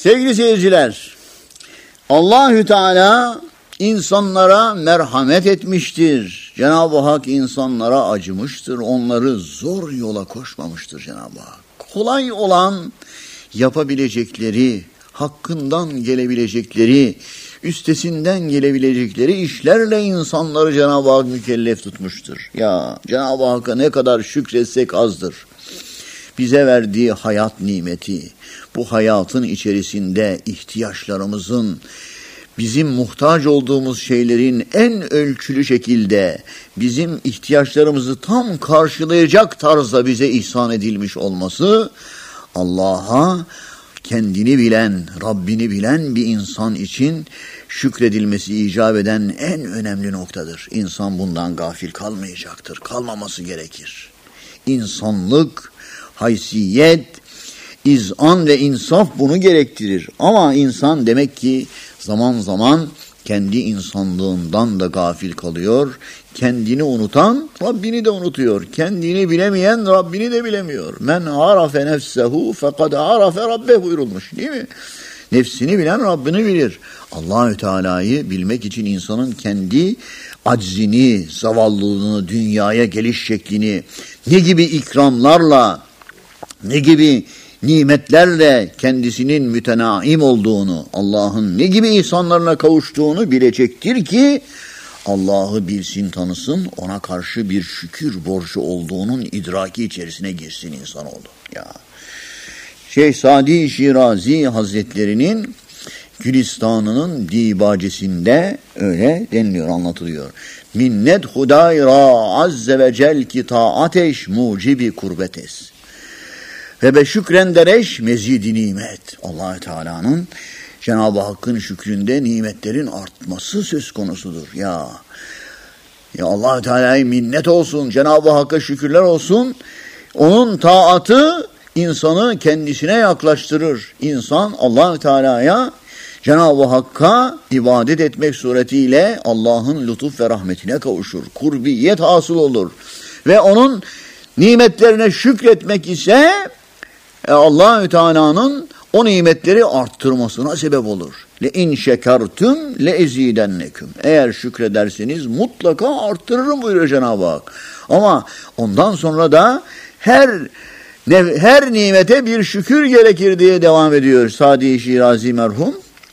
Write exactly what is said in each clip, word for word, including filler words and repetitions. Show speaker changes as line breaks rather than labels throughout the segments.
Sevgili seyirciler, Allahü Teala insanlara merhamet etmiştir. Cenab-ı Hak insanlara acımıştır. Onları zor yola koşmamıştır Cenab-ı Hak. Kolay olan yapabilecekleri, hakkından gelebilecekleri, üstesinden gelebilecekleri işlerle insanları Cenab-ı Hak mükellef tutmuştur. Ya Cenab-ı Hakk'a ne kadar şükretsek azdır. Bize verdiği hayat nimeti, bu hayatın içerisinde ihtiyaçlarımızın, bizim muhtaç olduğumuz şeylerin en ölçülü şekilde bizim ihtiyaçlarımızı tam karşılayacak tarzda bize ihsan edilmiş olması, Allah'a kendini bilen, Rabbini bilen bir insan için şükredilmesi icap eden en önemli noktadır. İnsan bundan gafil kalmayacaktır, kalmaması gerekir. İnsanlık, haysiyet, izan ve insaf bunu gerektirir. Ama insan demek ki zaman zaman kendi insanlığından da gafil kalıyor. Kendini unutan Rabbini de unutuyor. Kendini bilemeyen Rabbini de bilemiyor. Men arafe nefsehu fekad arafe rabbe buyurulmuş, değil mi? Nefsini bilen Rabbini bilir. Allahü Teala'yı bilmek için insanın kendi aczini, zavallılığını, dünyaya geliş şeklini, ne gibi ikramlarla, ne gibi nimetlerle kendisinin mütenaim olduğunu, Allah'ın ne gibi ihsanlarına kavuştuğunu bilecektir ki Allah'ı bilsin, tanısın, ona karşı bir şükür borcu olduğunun idraki içerisine girsin insanoğlu. Ya. Şeyh Sadi Şirazi Hazretleri'nin Gülistanı'nın dibacesinde öyle deniliyor, anlatılıyor. Minnet hudayra azze ve cel ki taateş mucibi kurbetes. Ve be şükren dereş mezidi nimet. Allah-u Teala'nın, Cenab-ı Hakk'ın şükründe nimetlerin artması söz konusudur. Ya, ya Allah-u Teala'ya minnet olsun, Cenab-ı Hakk'a şükürler olsun. Onun taatı insanı kendisine yaklaştırır. İnsan Allah-u Teala'ya, Cenab-ı Hakk'a ibadet etmek suretiyle Allah'ın lütuf ve rahmetine kavuşur. Kurbiyet hasıl olur. Ve onun nimetlerine şükretmek ise Allah-u Teala'nın o nimetleri arttırmasına sebep olur. Le in şekertum le ezidennekum. Eğer şükrederseniz mutlaka arttırırım buyuruyor Cenab-ı Hak. Ama ondan sonra da her her nimete bir şükür gerekir diye devam ediyor Sadi Şirazi merhum.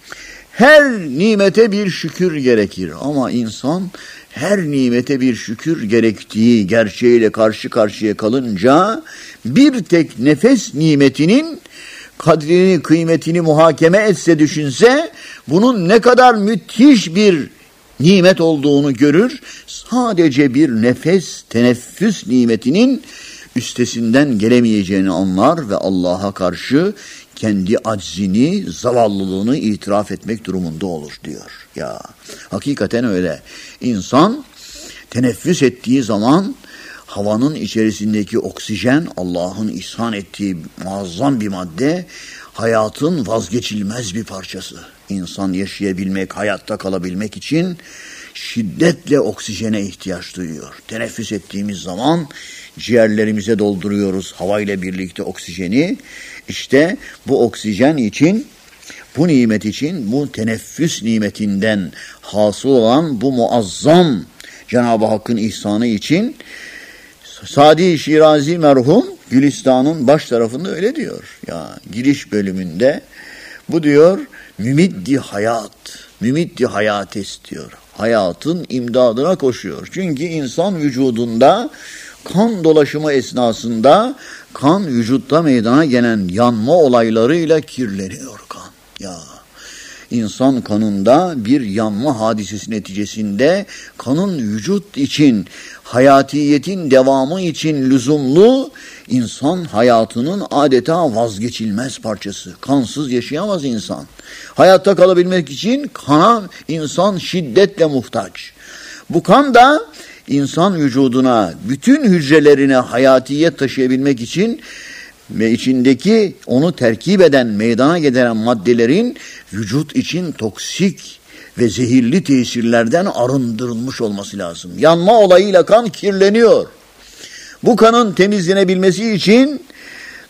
Her nimete bir şükür gerekir ama insan her nimete bir şükür gerektiği gerçeğiyle karşı karşıya kalınca bir tek nefes nimetinin kadrini, kıymetini muhakeme etse, düşünse bunun ne kadar müthiş bir nimet olduğunu görür. Sadece bir nefes, teneffüs nimetinin üstesinden gelemeyeceğini anlar ve Allah'a karşı kendi aczini, zavallılığını itiraf etmek durumunda olur diyor. Ya hakikaten öyle. İnsan teneffüs ettiği zaman havanın içerisindeki oksijen, Allah'ın ihsan ettiği muazzam bir madde, hayatın vazgeçilmez bir parçası. İnsan yaşayabilmek, hayatta kalabilmek için şiddetle oksijene ihtiyaç duyuyor. Teneffüs ettiğimiz zaman ciğerlerimize dolduruyoruz havayla birlikte oksijeni. İşte bu oksijen için, bu nimet için, bu teneffüs nimetinden hasıl olan bu muazzam Cenab-ı Hakk'ın ihsanı için Sadi Şirazi merhum Gülistan'ın baş tarafında öyle diyor. Ya giriş bölümünde bu diyor mümiddi hayat, mümiddi hayates diyor. Hayatın imdadına koşuyor. Çünkü insan vücudunda kan dolaşımı esnasında kan vücutta meydana gelen yanma olaylarıyla kirleniyor kan. Ya İnsan kanında bir yanma hadisesi neticesinde kanın vücut için, hayatiyetin devamı için lüzumlu, insan hayatının adeta vazgeçilmez parçası. Kansız yaşayamaz insan. Hayatta kalabilmek için kana insan şiddetle muhtaç. Bu kan da insan vücuduna, bütün hücrelerine hayatiyet taşıyabilmek için ve içindeki onu terkip eden, meydana getiren maddelerin vücut için toksik ve zehirli tesirlerden arındırılmış olması lazım. Yanma olayıyla kan kirleniyor. Bu kanın temizlenebilmesi için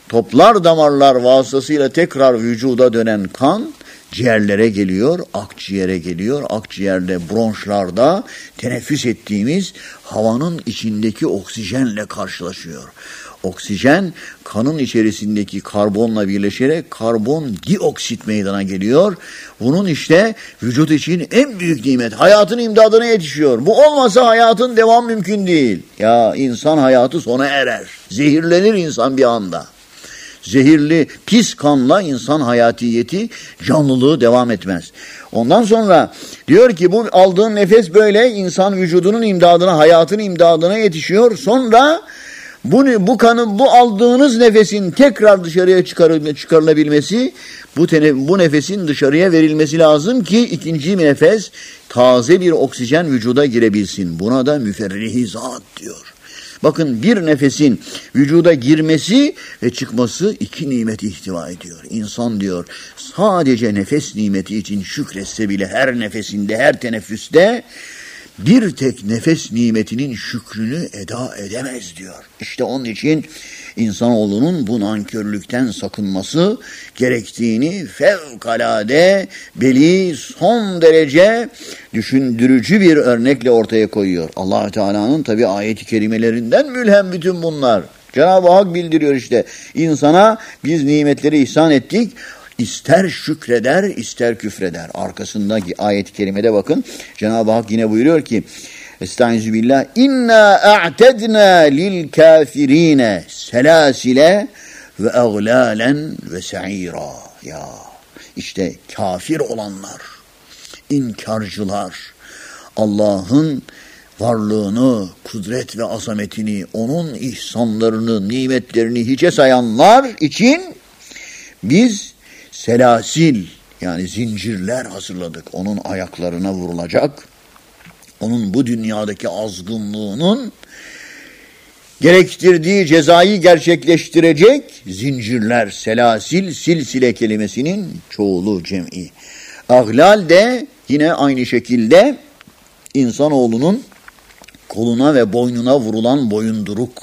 toplar damarlar vasıtasıyla tekrar vücuda dönen kan ciğerlere geliyor, akciğere geliyor. Akciğerde, bronşlarda teneffüs ettiğimiz havanın içindeki oksijenle karşılaşıyor. Oksijen kanın içerisindeki karbonla birleşerek karbondioksit meydana geliyor. Bunun işte vücut için en büyük nimet. Hayatın imdadına yetişiyor. Bu olmasa hayatın devam mümkün değil. Ya insan hayatı sona erer. Zehirlenir insan bir anda. Zehirli, pis kanla insan hayatiyeti, canlılığı devam etmez. Ondan sonra diyor ki bu aldığın nefes böyle insan vücudunun imdadına, hayatın imdadına yetişiyor. Sonra bu, bu kanı, bu aldığınız nefesin tekrar dışarıya çıkarıl, çıkarılabilmesi, bu, tene, bu nefesin dışarıya verilmesi lazım ki ikinci nefes taze bir oksijen vücuda girebilsin. Buna da müferrihizat diyor. Bakın bir nefesin vücuda girmesi ve çıkması iki nimeti ihtiva ediyor. İnsan diyor sadece nefes nimeti için şükretse bile her nefesinde, her teneffüste bir tek nefes nimetinin şükrünü eda edemez diyor. İşte onun için insanoğlunun bu nankörlükten sakınması gerektiğini fevkalade beli son derece düşündürücü bir örnekle ortaya koyuyor. Allah-u Teala'nın tabi ayet-i kerimelerinden mülhem bütün bunlar. Cenab-ı Hak bildiriyor işte insana biz nimetleri ihsan ettik. İster şükreder, ister küfreder. Arkasındaki ayet-i kerimede bakın. Cenab-ı Hak yine buyuruyor ki Estaizu billah İnna a'tedna lil kafirine selasile ve aglalen ve sa'ira. Ya işte kafir olanlar, inkarcılar, Allah'ın varlığını, kudret ve azametini, onun ihsanlarını, nimetlerini hiçe sayanlar için biz selasil yani zincirler hazırladık. Onun ayaklarına vurulacak. Onun bu dünyadaki azgınlığının gerektirdiği cezayı gerçekleştirecek zincirler, selasil, silsile kelimesinin çoğulu cem'i. Aglal de yine aynı şekilde insanoğlunun koluna ve boynuna vurulan boyunduruk.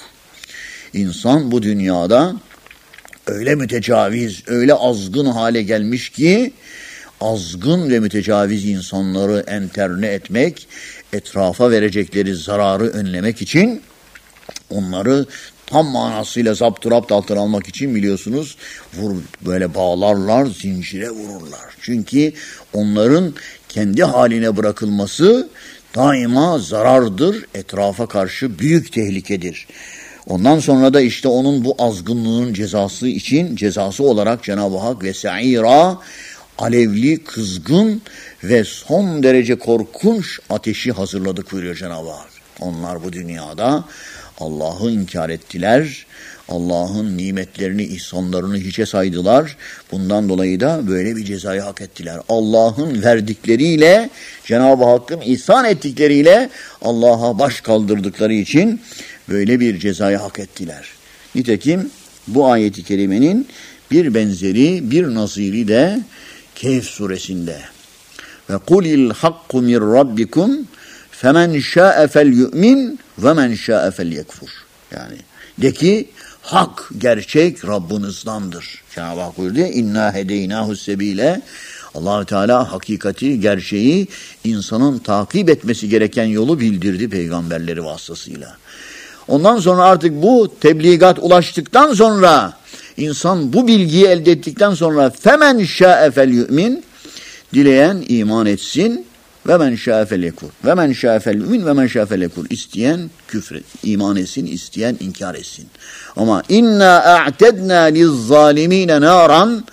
İnsan bu dünyada öyle mütecaviz, öyle azgın hale gelmiş ki azgın ve mütecaviz insanları enterne etmek, etrafa verecekleri zararı önlemek için onları tam manasıyla zapturapt altına almak için biliyorsunuz vur, böyle bağlarlar, zincire vururlar. Çünkü onların kendi haline bırakılması daima zarardır, etrafa karşı büyük tehlikedir. Ondan sonra da işte onun bu azgınlığın cezası için cezası olarak Cenab-ı Hak ve sa'ira alevli, kızgın ve son derece korkunç ateşi hazırladık buyuruyor Cenab-ı Hak. Onlar bu dünyada Allah'ı inkar ettiler. Allah'ın nimetlerini, ihsanlarını hiçe saydılar. Bundan dolayı da böyle bir cezayı hak ettiler. Allah'ın verdikleriyle, Cenab-ı Hakk'ın ihsan ettikleriyle Allah'a baş kaldırdıkları için böyle bir cezayı hak ettiler. Nitekim bu ayeti kerimenin bir benzeri, bir naziri de Kehf suresinde. Ve kulil hakku min rabbikum femen şa'e fel yu'min ve men şa'e fel yekfur. Yani de ki hak, gerçek Rabbinizdendir. Cenab-ı Hak buyurdu ya inna hedeynahu sebile. Allah-u Teala hakikati, gerçeği insanın takip etmesi gereken yolu bildirdi peygamberleri vasıtasıyla. Ondan sonra artık bu tebligat ulaştıktan sonra insan bu bilgiyi elde ettikten sonra femen şa'e fel yu'min dileyen iman etsin ve men şa'e fel yekfur. Ve men şa'e fel yu'min ve men şa'e fel yekfur. İsteyen küfür iman etsin, isteyen inkar etsin. Ama inna a'tedna liz-zalimine naran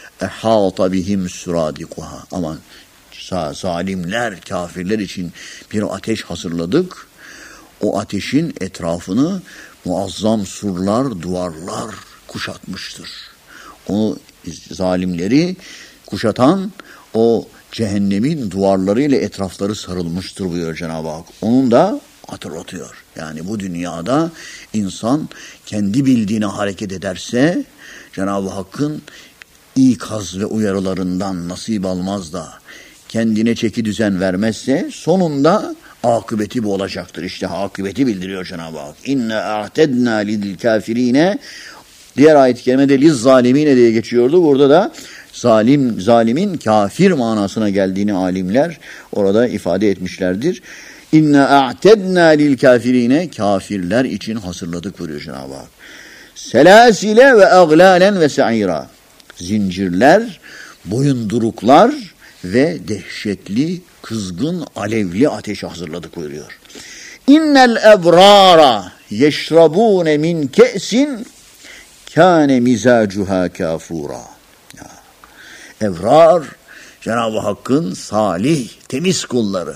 ehata bihim suradikuha. Ama zalimler, kafirler için bir ateş hazırladık. O ateşin etrafını muazzam surlar, duvarlar kuşatmıştır. O zalimleri kuşatan o cehennemin duvarlarıyla etrafları sarılmıştır buyuruyor Cenab-ı Hak. Onun da hatırlatıyor. Yani bu dünyada insan kendi bildiğine hareket ederse Cenab-ı Hakk'ın ikaz ve uyarılarından nasip almaz da kendine çeki düzen vermezse sonunda akıbeti bu olacaktır. İşte akıbeti bildiriyor Cenab-ı Hak. İnne a'tedna lidil kafirine Diğer ayet-i kerimede liz zalimine diye geçiyordu. Burada da zalim, zalimin kafir manasına geldiğini alimler orada ifade etmişlerdir. İnna a'tedna lil kafirine, kafirler için hazırladık buyuruyor Cenab-ı Hak. Selasile ve aglalen ve sa'ira, zincirler, boyunduruklar ve dehşetli, kızgın, alevli ateş hazırladık buyuruyor. İnnel ebrara yeşrabune min ke'sin kâne mizacuha kafura. Ebrar, Cenab-ı Hakk'ın salih, temiz kulları.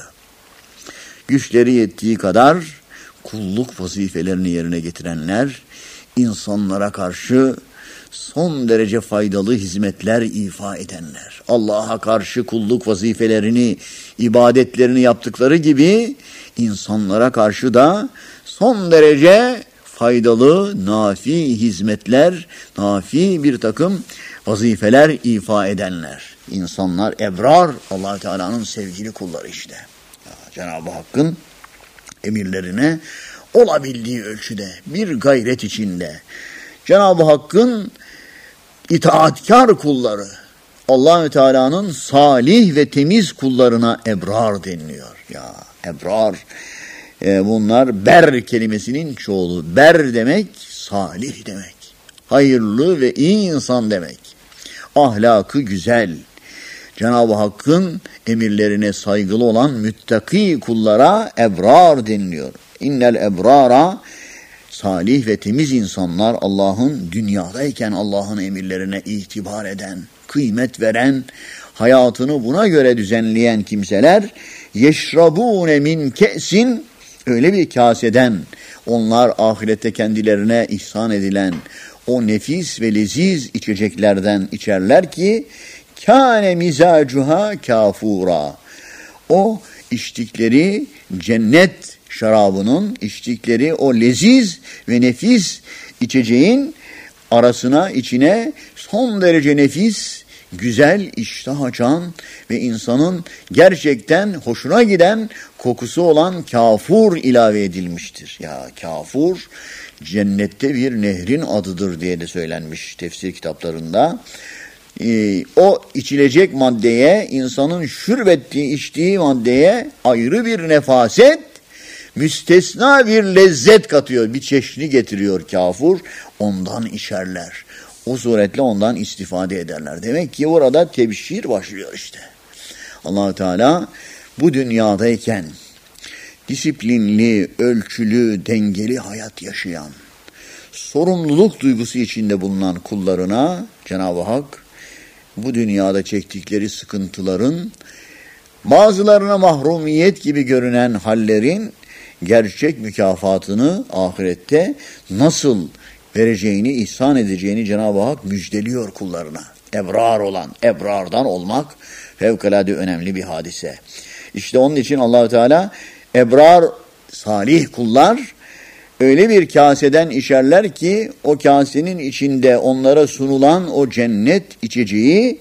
Güçleri yettiği kadar kulluk vazifelerini yerine getirenler, insanlara karşı son derece faydalı hizmetler ifa edenler. Allah'a karşı kulluk vazifelerini, ibadetlerini yaptıkları gibi insanlara karşı da son derece faydalı, nafi hizmetler, nafi bir takım vazifeler ifa edenler. İnsanlar ebrar, Allah Teala'nın sevgili kulları işte. Ya, Cenab-ı Hakk'ın emirlerine olabildiği ölçüde bir gayret içinde Cenab-ı Hakk'ın itaatkar kulları, Allah Teala'nın salih ve temiz kullarına ebrar deniliyor. Ya ebrar, e, bunlar ber kelimesinin çoğulu. Ber demek salih demek. Hayırlı ve iyi insan demek. Ahlakı güzel. Cenab-ı Hakk'ın emirlerine saygılı olan müttaki kullara ebrar deniliyor. İnnel ebrara, salih ve temiz insanlar, Allah'ın dünyadayken Allah'ın emirlerine itibar eden, kıymet veren, hayatını buna göre düzenleyen kimseler, yeşrabune min ke'sin, öyle bir kaseden, onlar ahirette kendilerine ihsan edilen o nefis ve leziz içeceklerden içerler ki kâne mizacuha kafura. O içtikleri cennet şarabının, içtikleri o leziz ve nefis içeceğin arasına, içine son derece nefis, güzel, iştah açan ve insanın gerçekten hoşuna giden kokusu olan kafur ilave edilmiştir. Ya kafur cennette bir nehrin adıdır diye de söylenmiş tefsir kitaplarında. Ee, o içilecek maddeye, insanın şürbettiği, içtiği maddeye ayrı bir nefaset, müstesna bir lezzet katıyor, bir çeşni getiriyor kafur, ondan içerler. O suretle ondan istifade ederler. Demek ki orada tebşir başlıyor işte. Allah Teala bu dünyadayken disiplinli, ölçülü, dengeli hayat yaşayan, sorumluluk duygusu içinde bulunan kullarına Cenab-ı Hak bu dünyada çektikleri sıkıntıların, bazılarına mahrumiyet gibi görünen hallerin gerçek mükafatını ahirette nasıl vereceğini, ihsan edeceğini Cenab-ı Hak müjdeliyor kullarına. Ebrar olan, ebrardan olmak fevkalade önemli bir hadise. İşte onun için Allah Teala ebrar, salih kullar öyle bir kaseden içerler ki o kasenin içinde onlara sunulan o cennet içeceği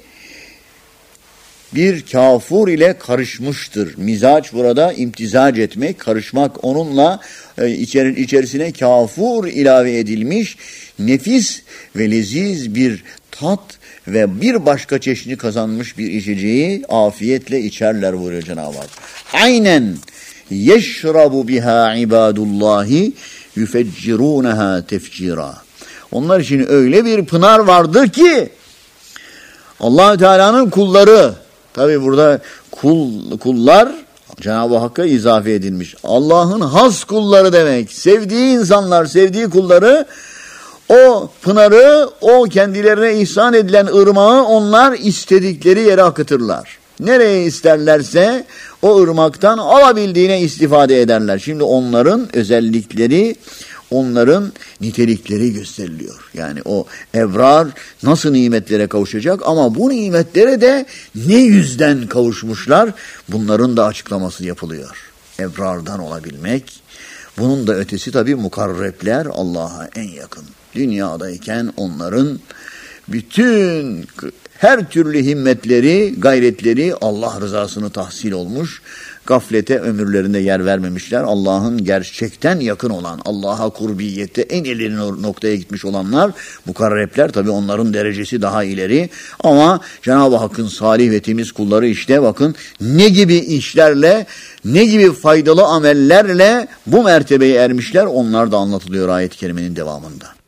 bir kafur ile karışmıştır. Mizaç burada imtizac etmek, karışmak, onunla e, içer, içerisine kafur ilave edilmiş nefis ve leziz bir tat ve bir başka çeşni kazanmış bir içeceği afiyetle içerler buyuruyor Cenab-ı Hak. Aynen yeşrabu biha ibadullahi yufeccirunaha tefcira. Onlar için öyle bir pınar vardır ki Allah Teala'nın kulları, tabi burada kul, kullar Cenab-ı Hakk'a izafe edilmiş. Allah'ın has kulları demek. Sevdiği insanlar, sevdiği kulları, o pınarı, o kendilerine ihsan edilen ırmağı onlar istedikleri yere akıtırlar. Nereye isterlerse o ırmaktan alabildiğine istifade ederler. Şimdi onların özellikleri, onların nitelikleri gösteriliyor. Yani o ebrar nasıl nimetlere kavuşacak ama bu nimetlere de ne yüzden kavuşmuşlar, bunların da açıklaması yapılıyor. Ebrardan olabilmek, bunun da ötesi tabii mukarrebler, Allah'a en yakın. Dünyadayken onların bütün her türlü himmetleri, gayretleri Allah rızasını tahsil olmuş. Gaflete ömürlerinde yer vermemişler. Allah'ın gerçekten yakın olan, Allah'a kurbiyette en ileri noktaya gitmiş olanlar, mukarrebler, tabii onların derecesi daha ileri. Ama Cenab-ı Hakk'ın salih ve temiz kulları işte bakın ne gibi işlerle, ne gibi faydalı amellerle bu mertebeye ermişler. Onlar da anlatılıyor ayet-i kerimenin devamında.